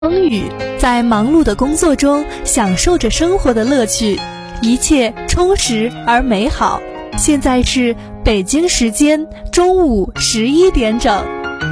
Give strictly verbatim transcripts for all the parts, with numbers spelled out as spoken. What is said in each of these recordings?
风雨，在忙碌的工作中享受着生活的乐趣，一切充实而美好。现在是北京时间中午十一点整。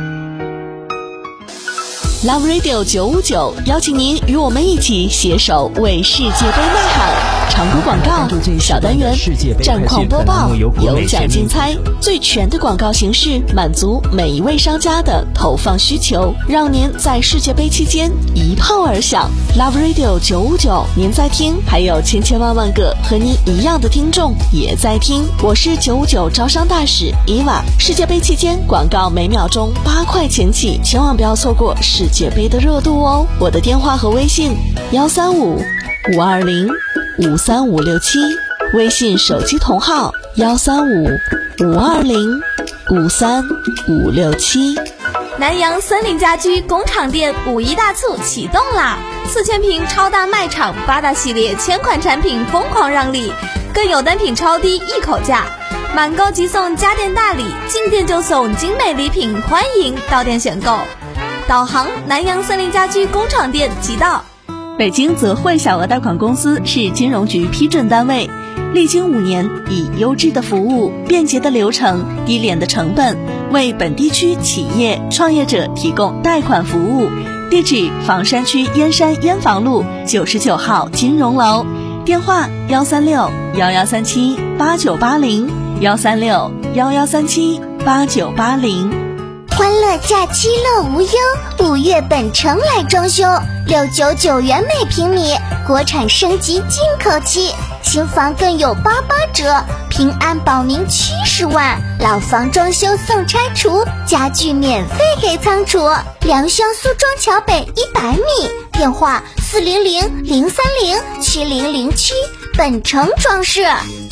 Love Radio 九五九邀请您与我们一起携手为世界杯呐喊。常规广告小单元，战况播报，有奖竞猜，最全的广告形式，满足每一位商家的投放需求，让您在世界杯期间一炮而响。Love Radio 九五九，您在听，还有千千万万个和您一样的听众也在听。我是九五九招商大使伊娃。世界杯期间广告每秒钟八块钱起，千万不要错过世界杯的热度哦。我的电话和微信幺三五五二零五三五六七，微信手机同号幺三五五二零五三五六七。 南阳森林家居工厂店五一大促启动啦！四千平超大卖场，八大系列千款产品疯狂让利，更有单品超低一口价，满购即送家电大礼，进店就送精美礼品，欢迎到店选购。导航南阳森林家居工厂店即到。 北京泽汇小额贷款公司是金融局批准单位，历经五年，以优质的服务、便捷的流程、低廉的成本，为本地区企业创业者提供贷款服务。地址：房山区燕山燕房路九十九号金融楼，电话幺三六幺幺三七八九八零幺三六幺幺三七八九八零。 欢乐假期乐无忧，五月本城来装修，六九九元每平米，国产升级进口漆，新房更有八八折，平安保您七十万，老房装修送拆除，家具免费给仓储。良乡苏庄桥北一百米，电话四零零零三零七零零七，本城装饰。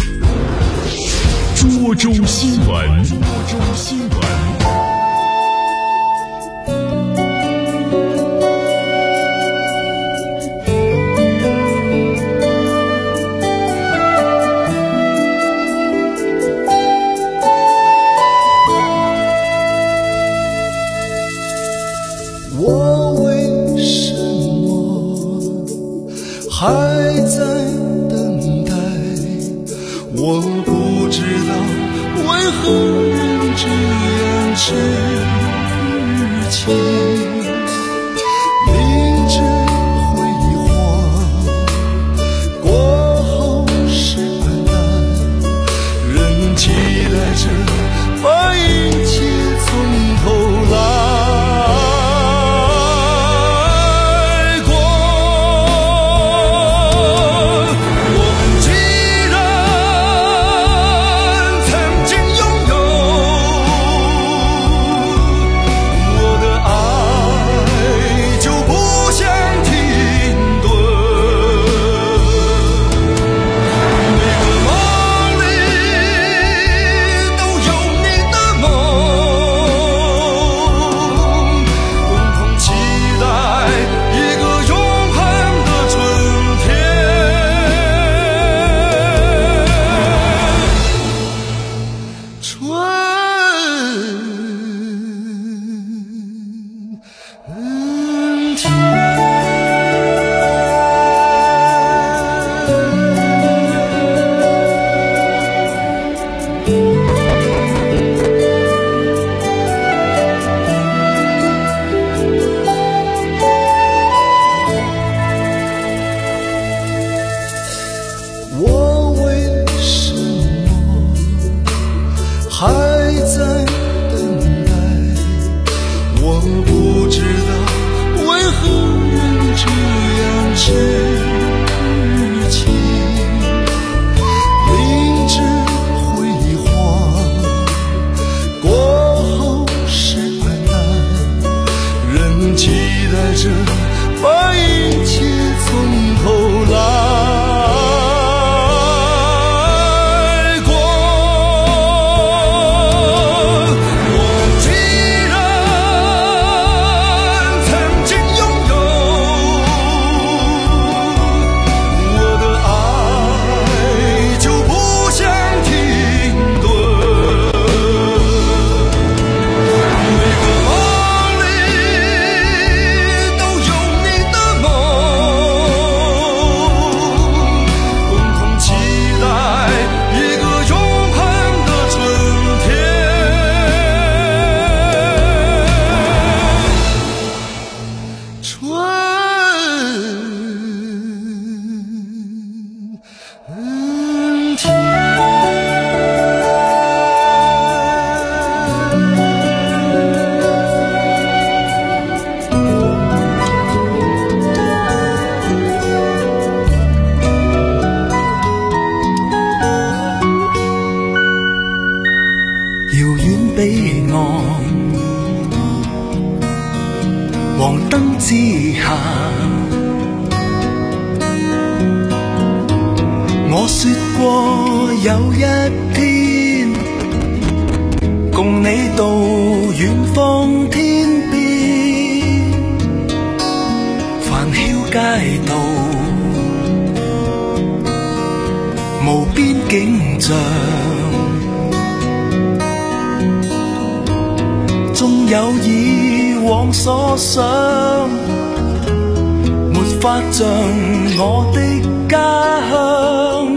涿州新闻，涿州新闻。 我为什么还在等待？我不知道为何人这样我說過有一天共你到遠方天邊，繁囂街道無邊景象，縱有以往所想，沒法像我的家鄉，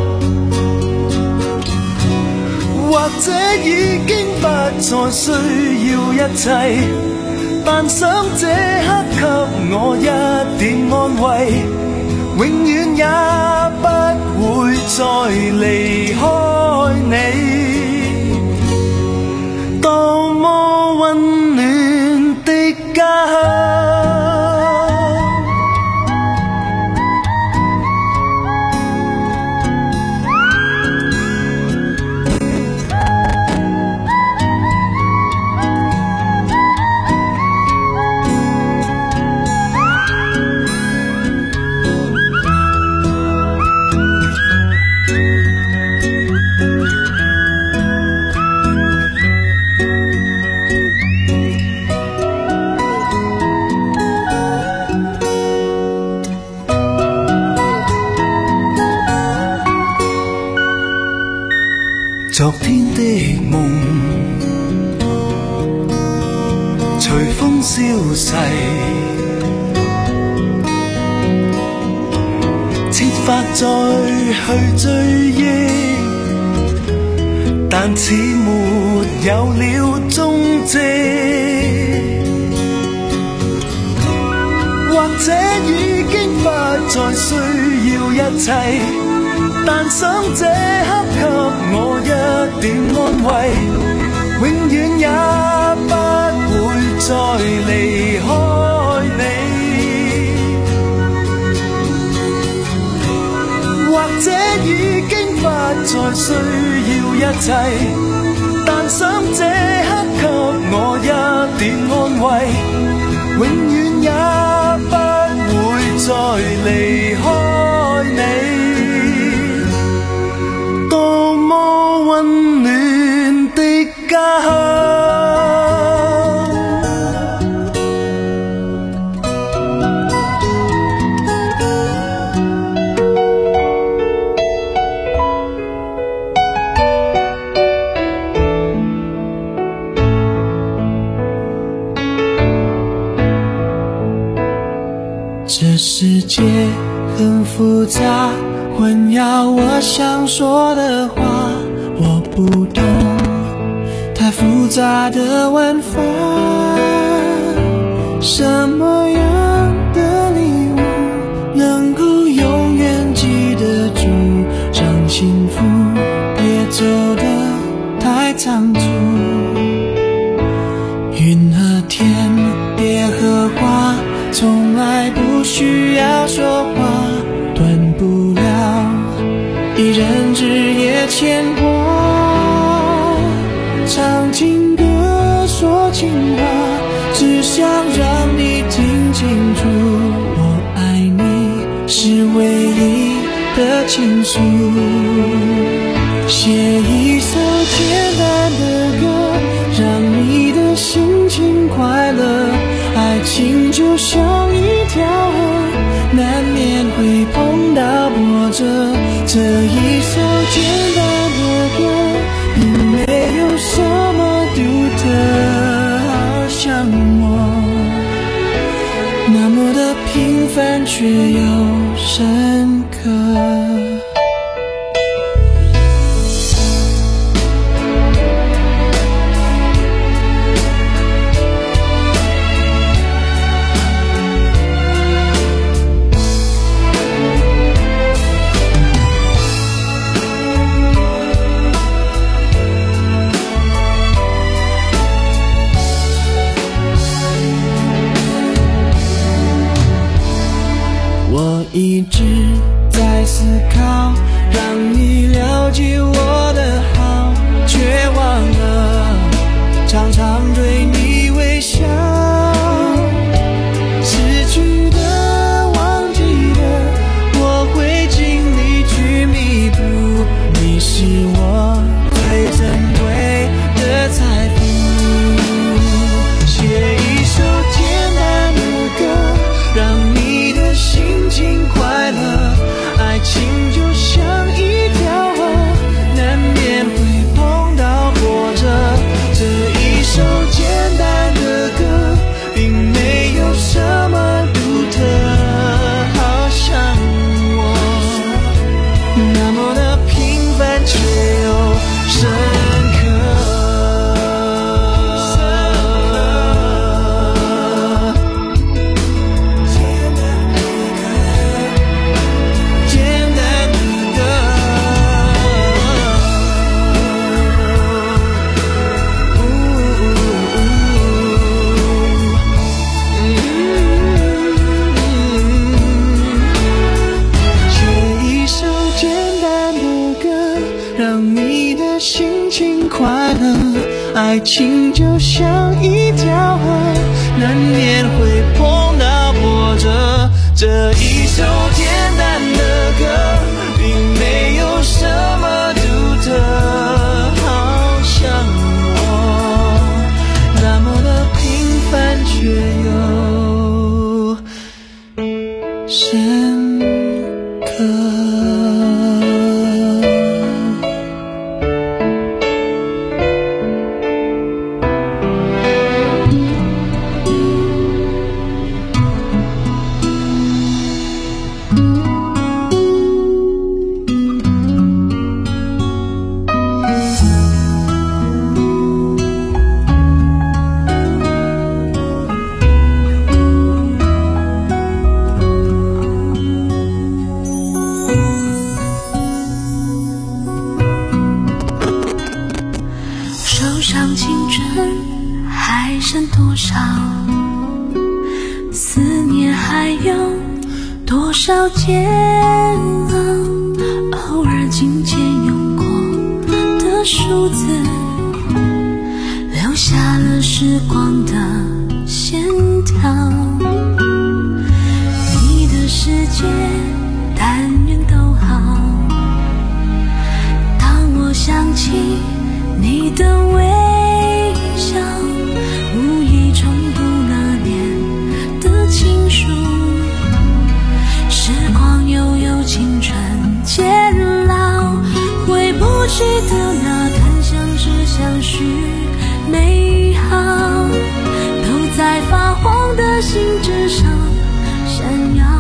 或者已經不再需要一切，但想這刻給我一點安慰，永遠也不會再離開你，多麼溫暖的家鄉。昨天的夢隨風消逝，設法再去追憶，但似沒有了蹤跡，或者已經不再需要一切，但想這刻給我一點安慰，永遠也不會再離開你，或者已經不再需要一切，但想這刻給我一點安慰，永遠也不會再離開你，多麼溫暖的家鄉。 这世界很复杂，混淆我想说的话，我不懂太复杂的玩法，什么样的礼物能够永远记得住，让幸福别走得太仓促，云和天别和花，从来不需要说话，断不了一人日夜牵挂，唱情歌说情话，只想让你听清楚，我爱你是唯一的倾诉，写一首简单的歌，让你的心情快乐，爱情就像一条河，难免会碰到波折，这一首简单的歌并没有什么独特，好像我那么的平凡却又深刻。我一直在思考，让你了解我的好，却忘了常常对你微笑，失去的爱情就像一条河，难免会碰到波折。这一首简单的歌，并没有什么独特，好像我那么的平凡，却又深刻。 手上青春还剩多少？思念还有多少煎熬？偶尔紧牵用过的数字，留下了时光的线条。你的世界但愿都好。当我想起你的微笑，无意重读那年的情书。时光悠悠，青春渐老，回不去的那段相知相许美好，都在发黄的信纸上闪耀。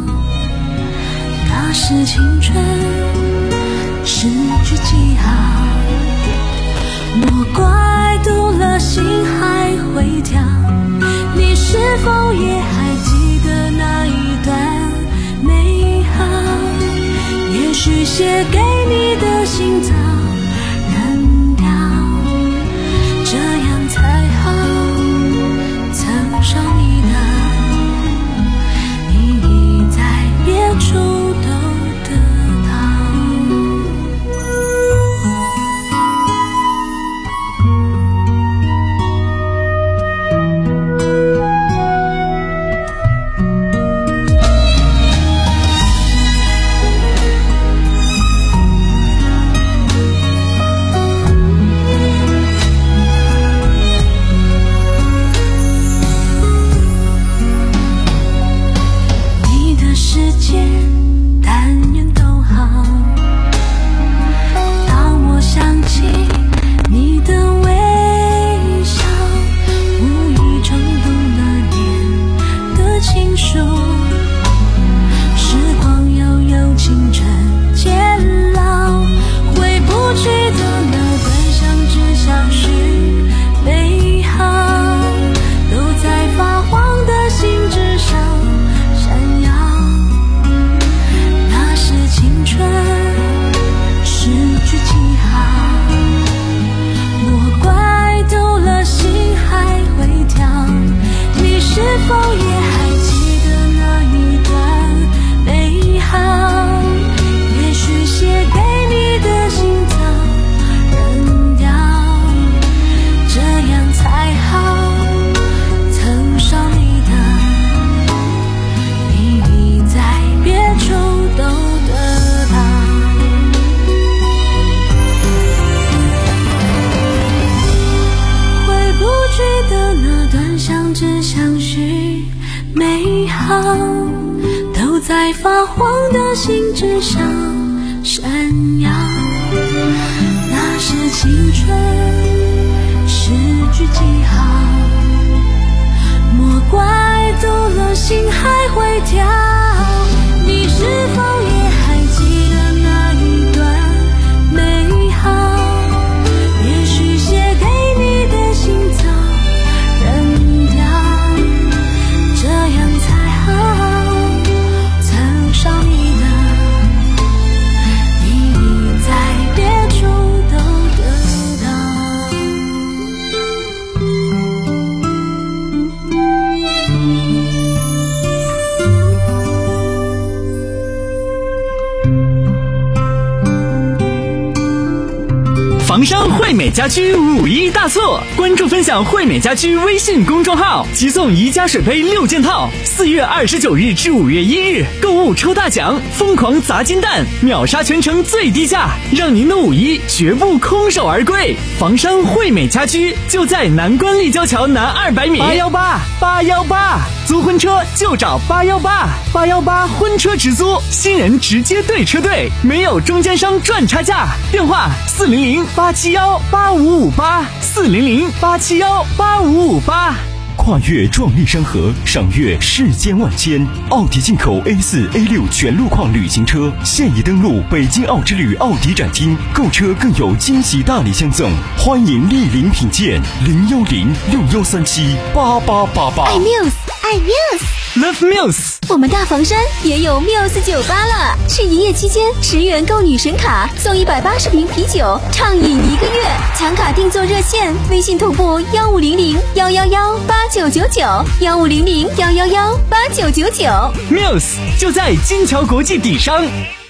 那是青春失去记号，莫怪读了心还会跳。你是否也还记得那一段美好？也许写给你的信早扔掉，这样才好。曾伤你的，你已在别处都得到。都在发黄的信纸上闪耀。那是青春失去记号，莫怪读了心还会跳。你是否也还记得那一段美好？也许写给你的信早扔掉，这样才好。曾伤你的，你已在别处都得到。 惠美家居五一大促，关注分享惠美家居微信公众号，即送宜家水杯六件套。四月二十九日至五月一日，购物抽大奖，疯狂砸金蛋，秒杀全城最低价，让您的五一绝不空手而归。房山惠美家居就在南关立交桥南二百米。八幺八八幺八，租婚车就找八幺八八幺八婚车直租，新人直接对车队，没有中间商赚差价。电话四零零八七幺八五五八，四零零八七幺八五五八。 跨越壮丽山河，赏阅世间万千。奥迪进口 A 四 A 六 全路况旅行车现已登陆北京奥之旅奥迪展厅，购车更有惊喜大礼相赠，欢迎莅临品鉴。零幺零六幺三七八八八八。 爱 Muse， 爱 Muse，Love Muse。 我们大房山也有 Muse 酒吧了，是营业期间十元购女神卡送一百八十瓶啤酒，畅饮一个月。抢卡订座热线：微信同步幺五零零幺幺幺八九九九，幺五零零幺幺幺八九九九。 Muse 就在金桥国际底商。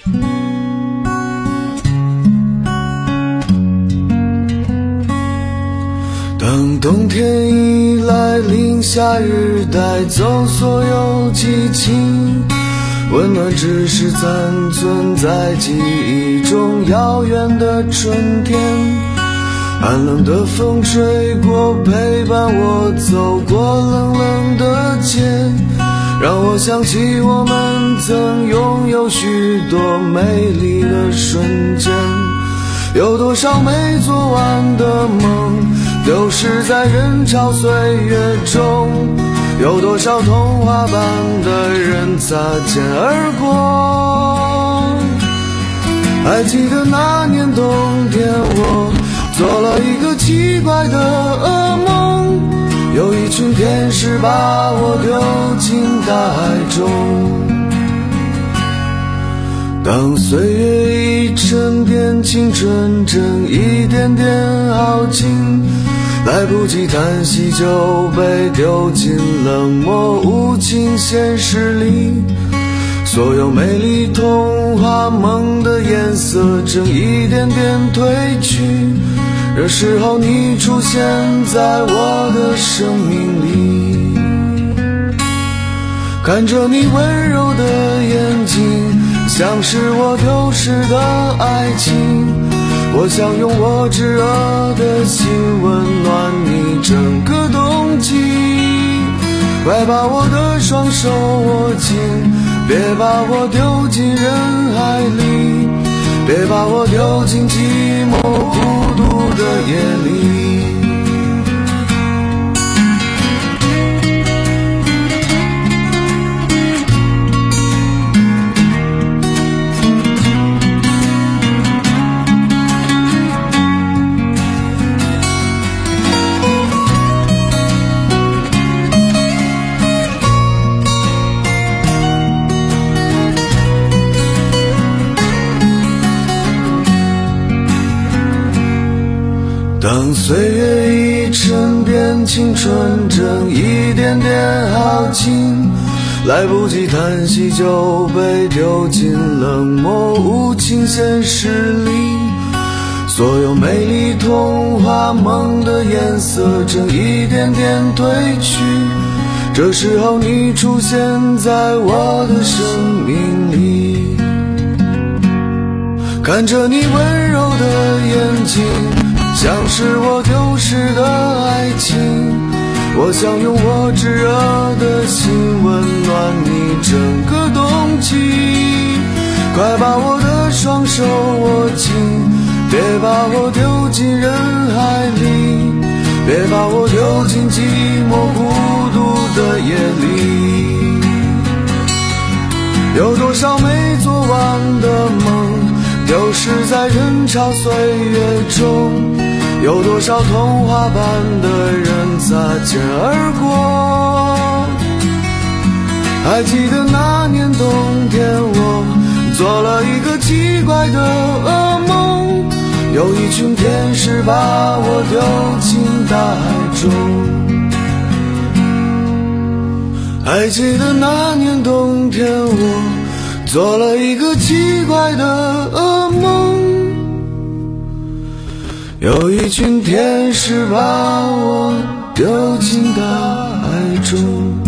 当冬天已来临，夏日带走所有激情，温暖只是暂存在记忆中遥远的春天。寒冷的风吹过，陪伴我走过冷冷的街，让我想起我们曾拥有许多美丽的瞬间。有多少没做完的梦丢失在人潮岁月中，有多少童话般的人擦肩而过。还记得那年冬天，我做了一个奇怪的噩梦，有一群天使把我丢进大海中。当岁月已沉淀，青春正一点点耗尽，来不及叹息就被丢进冷漠无情现实里。所有美丽童话梦的颜色正一点点褪去，这时候你出现在我的生命里，看着你温柔的眼睛，像是我丢失的爱情。我想用我炙热的心温暖你整个冬季，快把我的双手握紧，别把我丢进人海里，别把我丢进寂寞孤独的夜里。当岁月已沉淀，青春正一点点耗尽，来不及叹息就被丢进冷漠无情现实里。所有美丽童话梦的颜色正一点点褪去，这时候你出现在我的生命里，看着你温柔的眼睛，像是我丢失的爱情。我想用我炙热的心温暖你整个冬季，快把我的双手握紧，别把我丢进人海里，别把我丢进寂寞孤独的夜里。有多少没做完的梦丢失在人潮岁月中，有多少童话般的人擦肩而过。还记得那年冬天，我做了一个奇怪的噩梦，有一群天使把我丢进大海中。还记得那年冬天，我做了一个奇怪的噩梦， 有一群天使把我丢进大海中。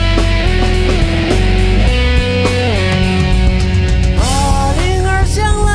马铃儿响了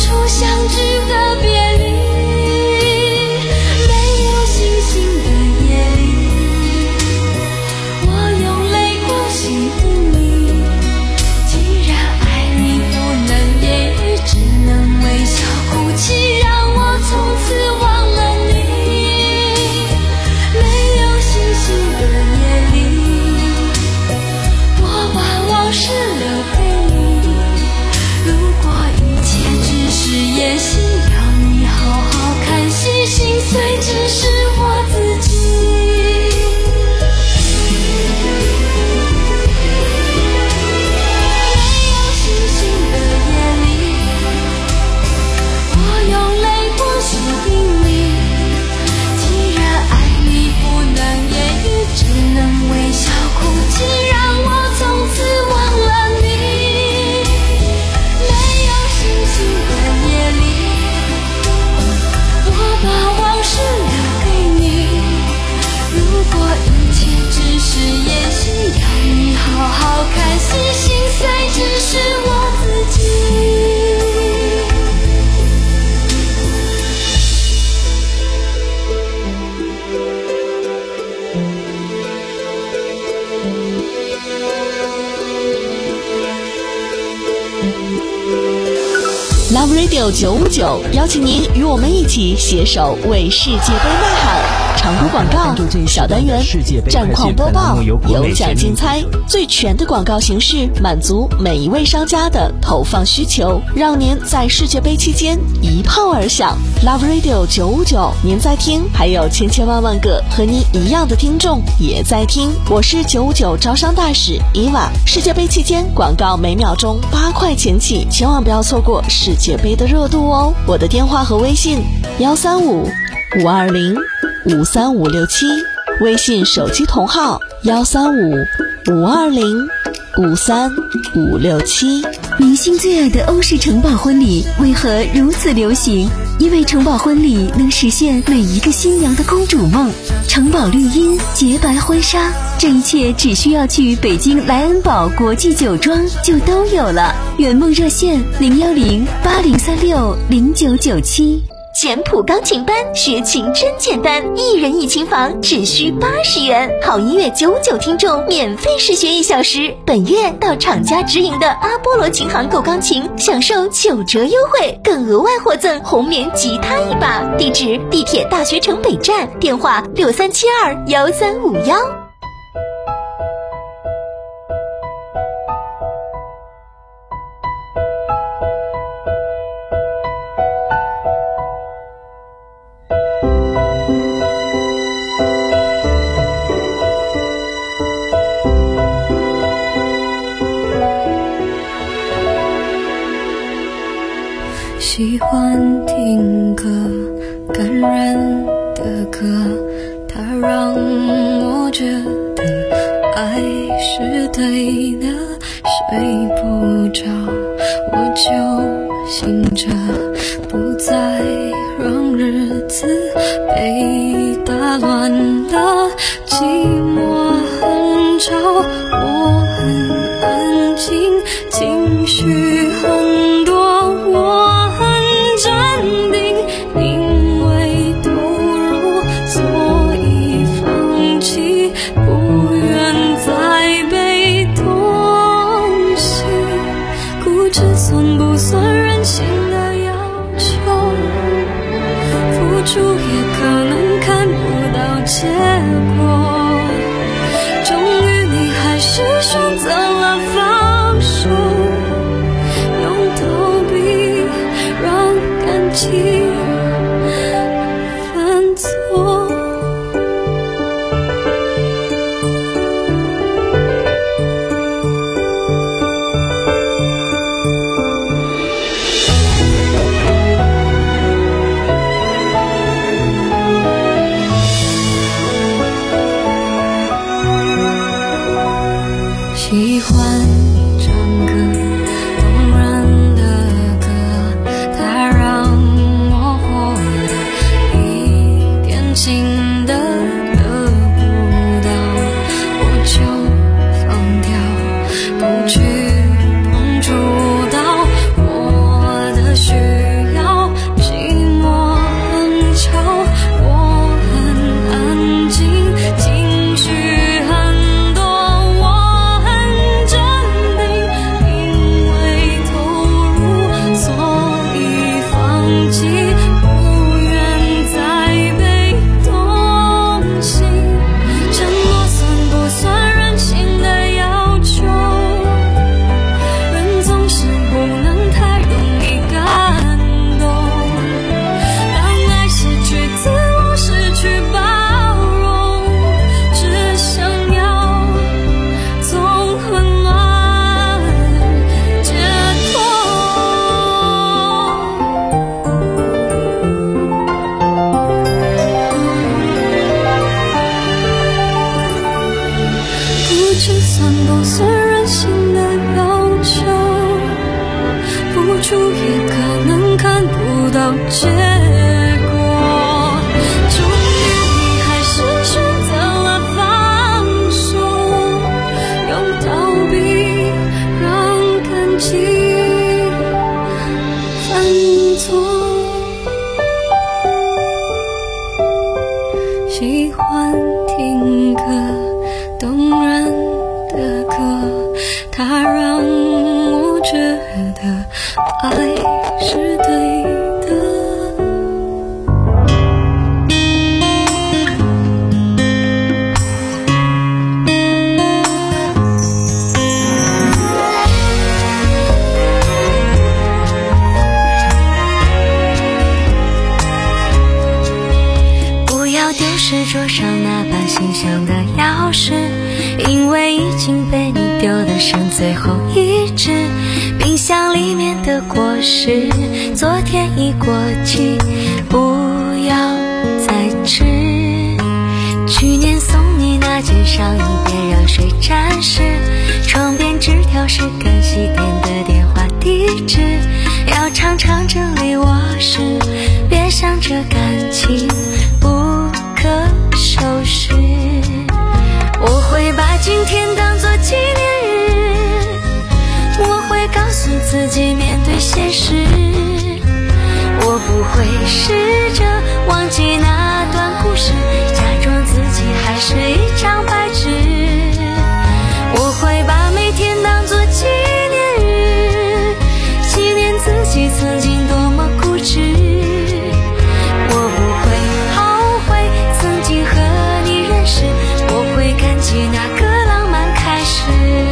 处相知的别离，没有星星的夜里，我用泪光吸引你。既然爱你不能言语，只能微笑哭泣，让我从此忘了你。没有星星的夜里，我把往事留给你。如果一切只是演戏，要你好好看戏，心碎只是我自己。没有星星的夜里，我用泪光吸引你。既然爱你不能言语，只能微笑哭泣，让我从此忘了你。没有星星的夜里，我把往事留给你。如果一切只是演戏，要你好好看戏，心碎只是我自己。 Love Radio 九五九邀请您与我们一起携手为世界杯呐喊。常规广告、小单元、战况播报、有奖竞猜，最全的广告形式，满足每一位商家的投放需求，让您在世界杯期间一炮而响。Love Radio 九五九，您在听，还有千千万万个和您一样的听众也在听。我是九五九招商大使伊娃。世界杯期间广告每秒钟八块钱起，千万不要错过世界杯的热度哦。我的电话和微信幺三五五二零五三五六七，微信手机同号幺三五五二零五三五六七。 明星最爱的欧式城堡婚礼为何如此流行？因为城堡婚礼能实现每一个新娘的公主梦。城堡绿茵、洁白婚纱，这一切只需要去北京莱恩堡国际酒庄就都有了。圆梦热线零幺零八零三六零九九七。 简谱钢琴班学琴真简单，一人一琴房只需八十元，好音乐九五九听众免费试学一小时。本月到厂家直营的阿波罗琴行购钢琴，享受九折优惠，更额外获赠红棉吉他一把。地址：地铁大学城北站，电话六三七二幺三五幺。 喜欢听歌，感人的歌，它让我觉得爱是对的，睡不着我就醒着，不再让日子被打乱了，寂寞很吵，我很安静，情绪很多，我站定，因为投入，所以放弃，不愿再被痛惜。固执算不算任性的要求？付出也可能看不到结果。终于你还是选择了放手，用逃避让感情犯错。喜欢唱歌，动人的歌，它让我活得一点情的得不到，我就放掉，不去碰触到我的需心算破碎任性的要求，付出也可能看不到结果。就连你还是选择了放手，用逃避让感情犯错。喜欢听歌，动人的歌，它让我觉得爱是对的。不要丢失桌上那把心香的钥匙，因为已经被你丢得剩最后一支。冰箱里面的果实，昨天已过期，不要再吃。去年送你那件上衣，别让水沾湿。床边纸条是干洗店的电话地址，要常常整理卧室，别想着感情不可收拾。我会把今天当作纪念日，我会告诉自己面对现实，我不会试着忘记那段故事，假装自己还是一张白纸。我会把每天当作纪念日，纪念自己曾经多么固执。我不会后悔曾经和你认识，我会感激那个浪漫开始。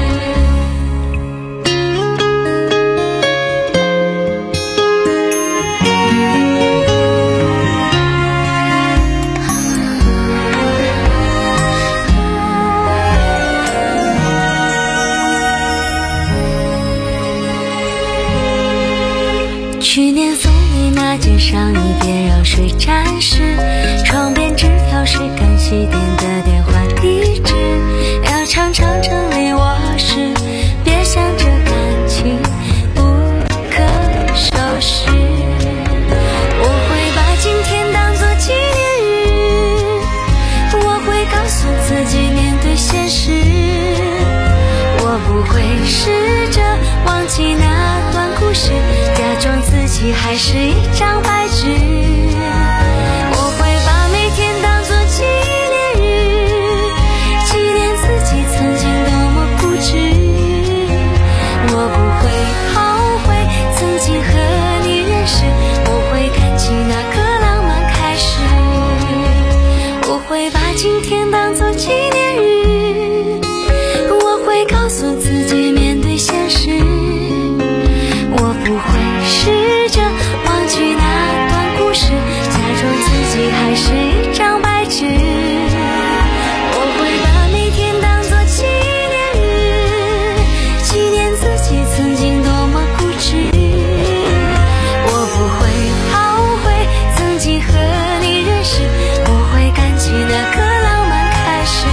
去年送你那件上衣，别让水沾湿。床边纸条是干洗店的电话地址，要常常整理卧室，别想着感情不可收拾。我会把今天当作纪念日，我会告诉自己面对现实，我不会试着忘记那段故事，假装自己还是一张白纸。我会把每天当作纪念日，纪念自己曾经多么固执。我不会后悔曾经和你认识，我会感激那个浪漫开始。我会把今天当作纪念日，我会告诉自己面对现实，我不会试着忘记那段故事，假装自己还是一张白纸。我会把每天当作纪念日，纪念自己曾经多么固执。我不会后悔曾经和你认识，我会感激那个浪漫开始。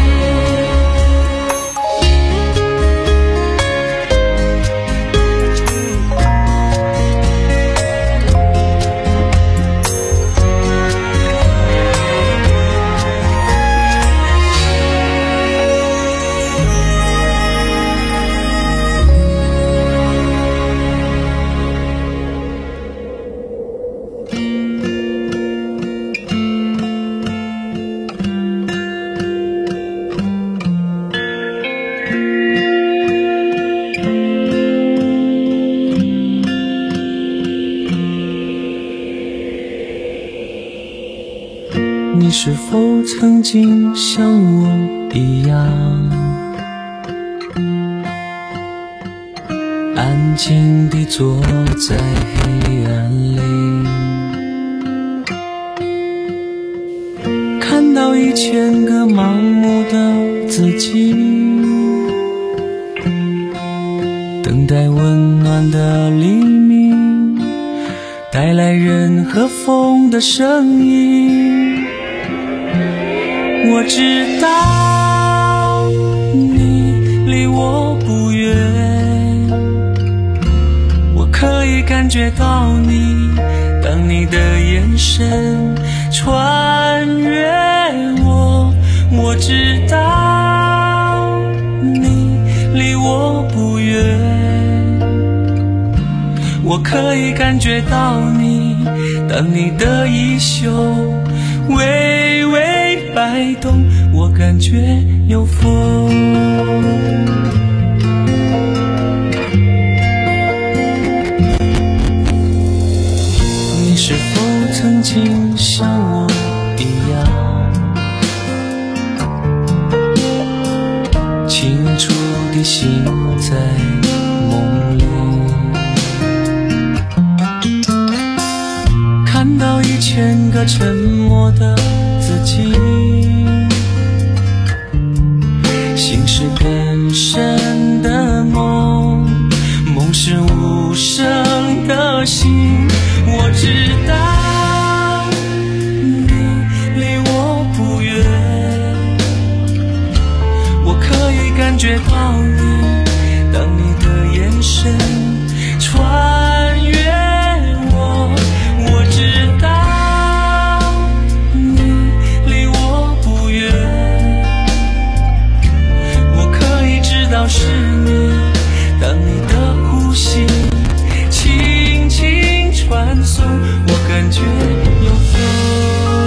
你是否曾经像我一样，安静地坐在黑暗里，看到一千个盲目的自己，等待温暖的黎明，带来人和风的声音。我知道你感觉到你，当你的眼神穿越我，我知道你离我不远，我可以感觉到你，当你的衣袖微微摆动，我感觉有风。你是否曾经像我一样，清楚地醒在梦里，看到一千个沉默的自己，心是更深的梦，梦是无声的心。我知道你离我不远，我可以感觉到你，当你的眼神穿越我，我知道你离我不远，我可以知道是你，当你的呼吸轻轻传送，我感觉有风。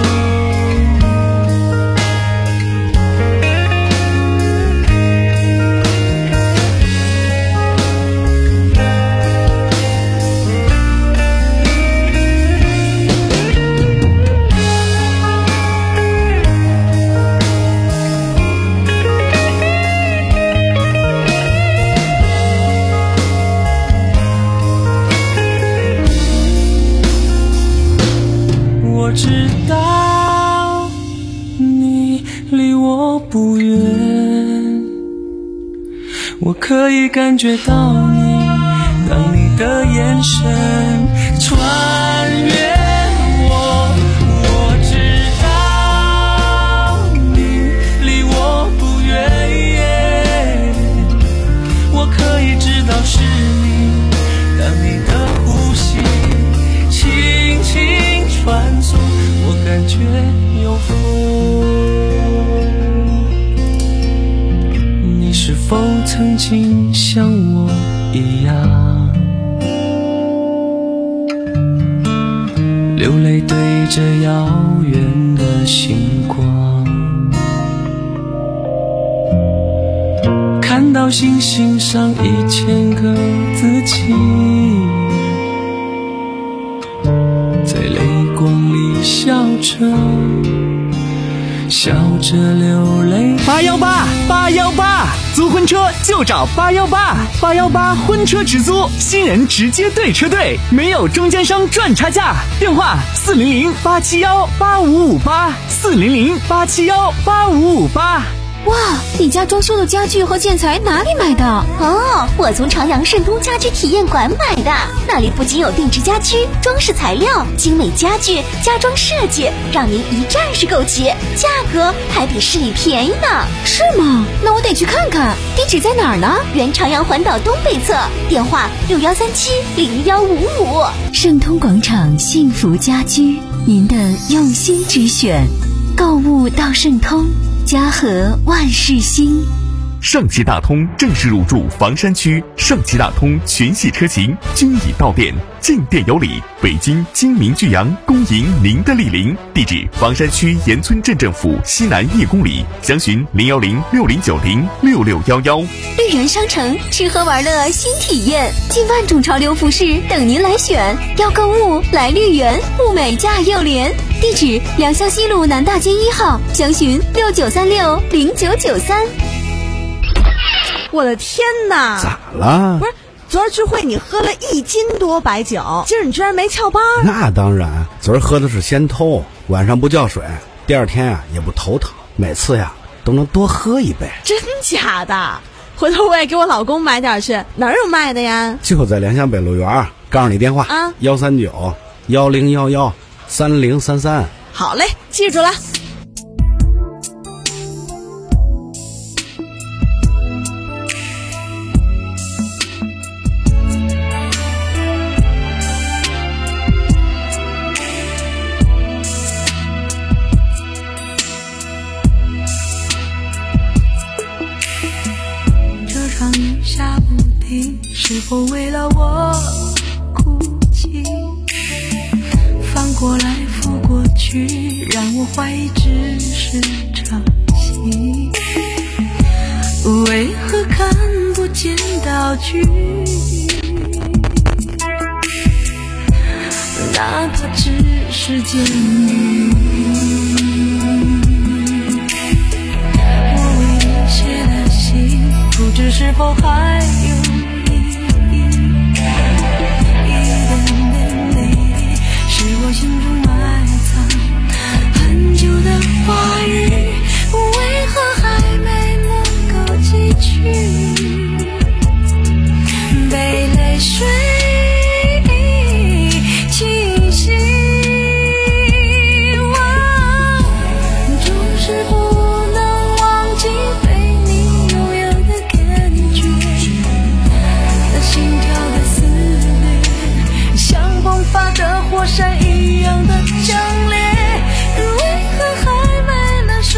我知道你离我不远，我可以感觉到你，当你的眼神穿越我，我知道你离我不远，我可以知道是你，当你的呼吸轻轻传送，我感觉有风。你是否曾经像我一样，流泪对着遥远的星光，看到星星上一千个自己，在泪光里笑着笑着流泪。 八幺八八幺八，租婚车就找八幺八，八幺八婚车直租，新人直接对车队，没有中间商赚差价。电话四零零八七幺八五五八，四零零八七幺八五五八。 哇，你家装修的家具和建材哪里买的？ 哦，我从朝阳盛通家居体验馆买的，那里不仅有定制家居、装饰材料、精美家具、家装设计，让您一站式购齐，价格还比市里便宜呢。 是吗？那我得去看看。地址在哪儿呢？ 原朝阳环岛东北侧，电话六幺三七零幺五五。 盛通广场幸福家居，您的用心之选，购物到盛通，家和万事兴。 上汽大通正式入驻房山区，上汽大通全系车型均已到店，进店有礼。北京金明巨阳恭迎您的莅临，地址房山区岩村镇政府西南一公里，详询零幺零六零九零六六幺幺。 绿园商城吃喝玩乐新体验，近万种潮流服饰等您来选，要购物来绿园，物美价又廉。地址良乡西路南大街一号，详询六九三六零九九三。 我的天哪！ 咋了？ 不是，昨儿聚会你喝了一斤多白酒，今儿你居然没翘班？ 那当然，昨儿喝的是仙偷，晚上不叫水，第二天啊也不头疼，每次呀都能多喝一杯。 真假的？回头我也给我老公买点去，哪儿有卖的呀？ 就在良乡北路园，告诉你电话啊，幺三九幺零幺幺三零三三。 好嘞，记住了。 里，是否为了我哭泣？翻过来覆过去，让我怀疑只是场戏。为何看不见道具？哪怕只是监狱。我为你写的信，不知是否还有意义。一点点泪滴，是我心中埋藏很久的话语，为何还没能够记取？被泪水侵袭，就是不能忘记被你拥有的感觉，那心跳的撕裂，像迸发的火山一样的强烈，为何还没能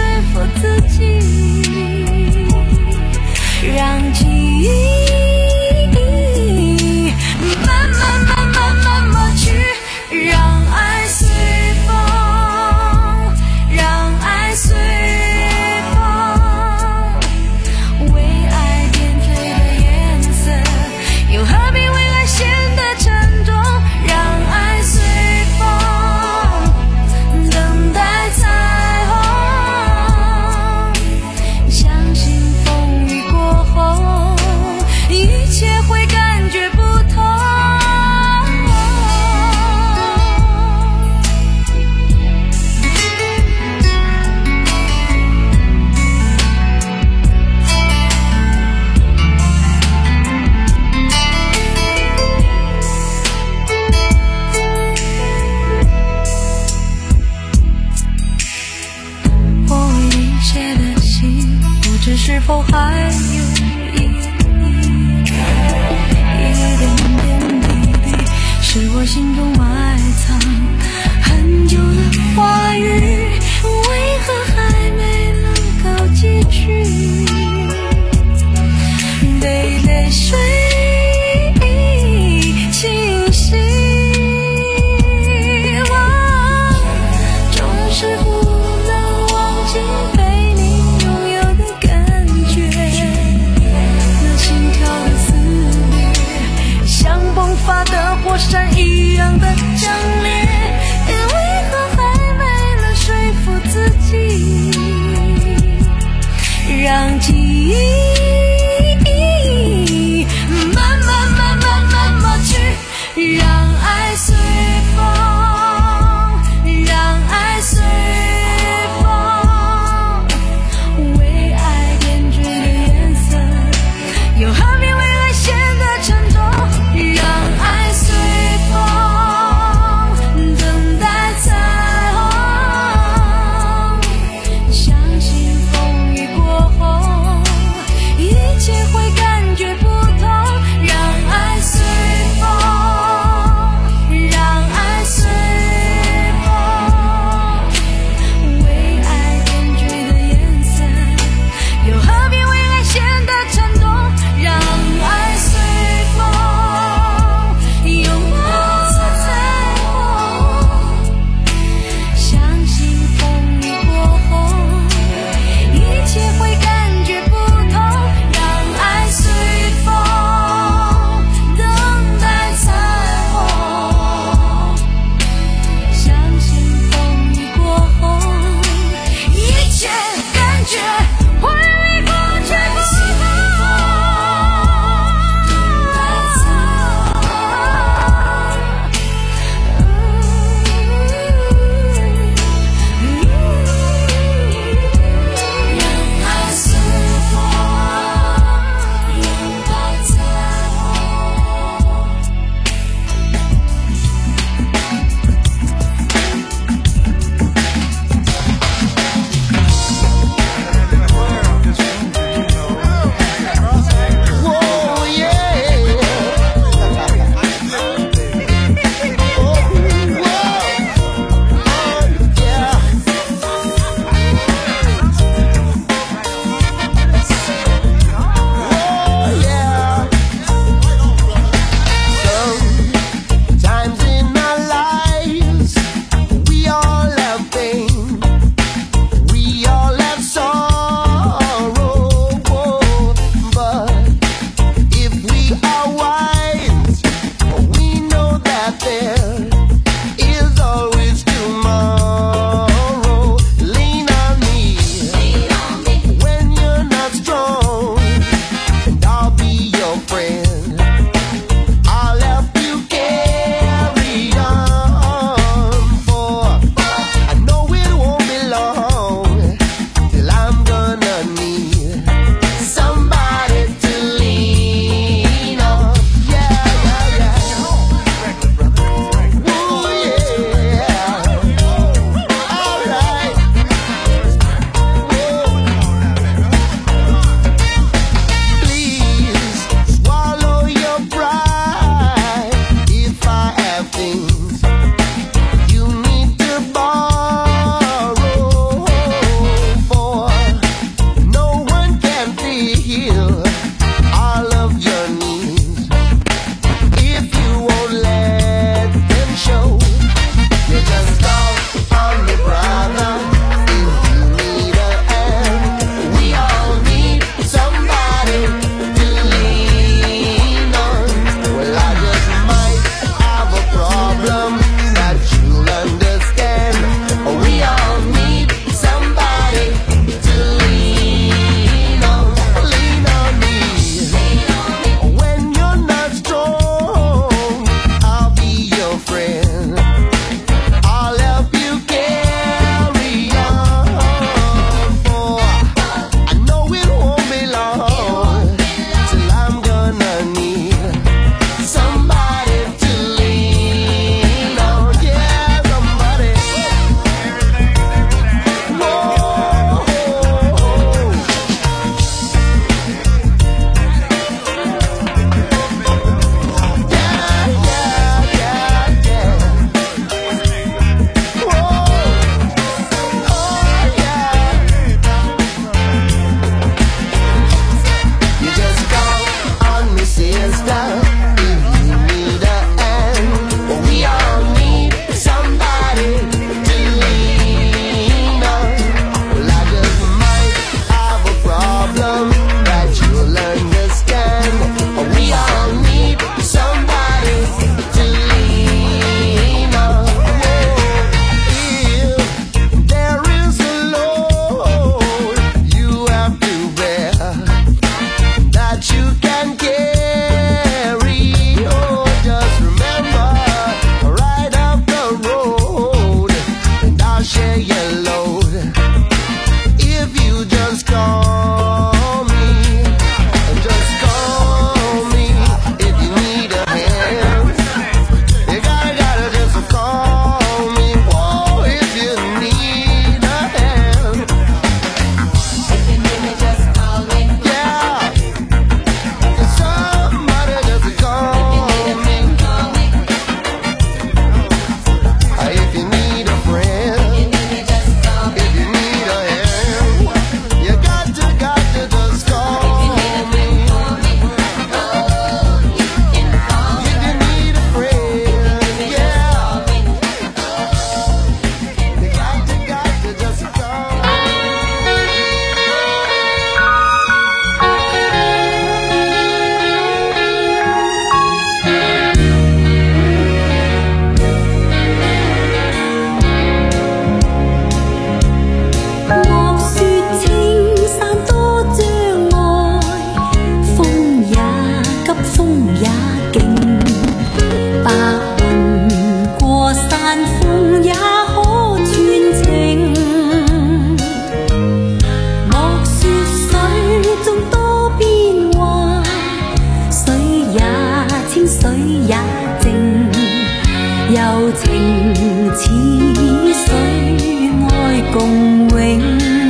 柔情似水，愛共永。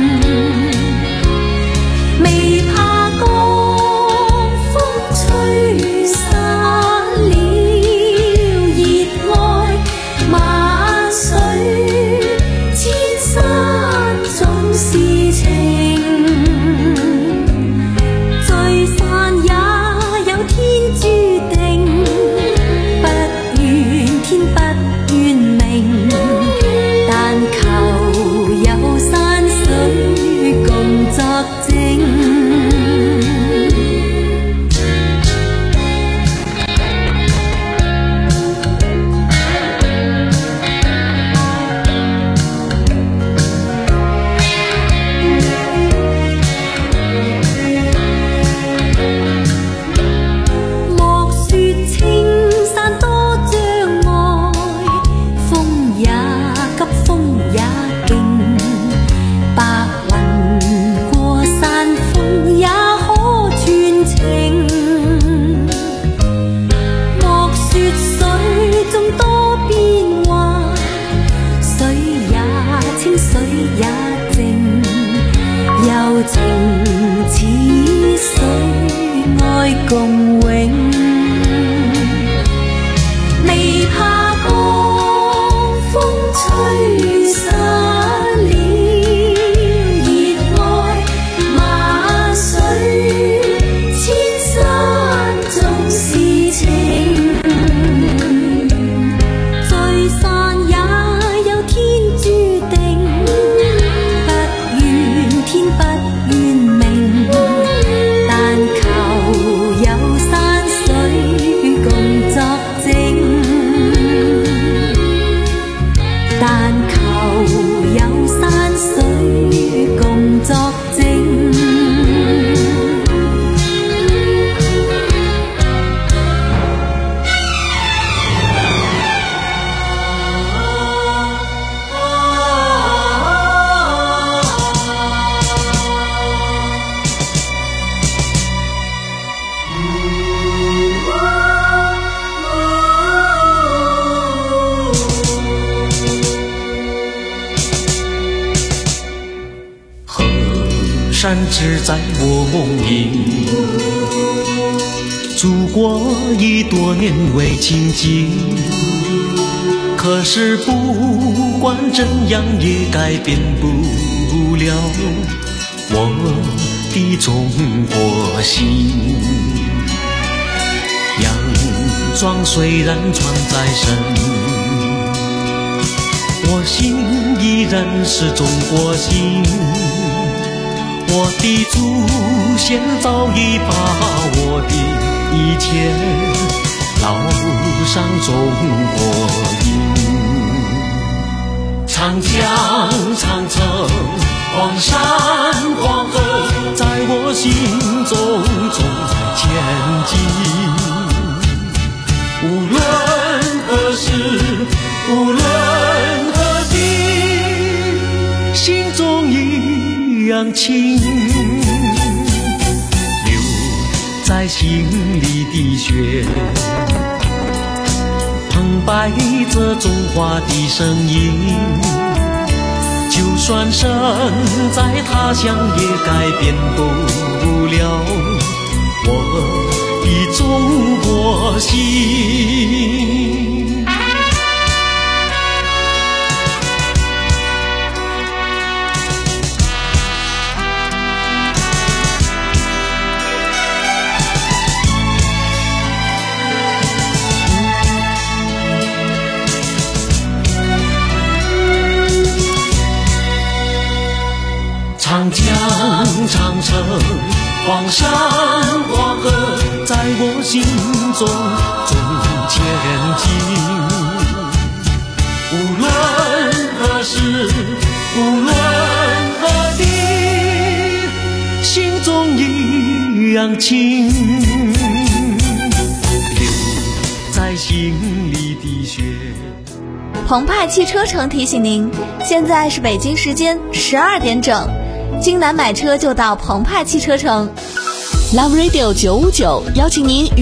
未怕江風吹散了熱愛，萬水千山總是情，聚散也有天注定，不怨天不怨命，但求有山水共作證。柔情似水，愛共永。未怕江風吹散了熱愛，萬水千山總是情，聚散也有天注定，天不怨命，但求有山水共作證，但求有山水共作證。 山只在我梦里，祖国已多年未亲近，可是不管怎样也改变不了我的中国心。洋装虽然穿在身，我心依然是中国心。我的祖先早已把我的一切烙上中国印。长江长城黄山黄河在我心中总在前进。无论何时无论何地，心中一样情，留在心里的血，澎湃着中华的声音。就算身在他乡，也改变不了我的中国心。长江长城黄山黄河在我心中总前进。无论何时无论何地，心中一样情，留在心里的血。 澎湃汽车城提醒您，现在是北京时间十二点整，京南买车就到澎湃汽车城。 Love Radio 九五九邀请您与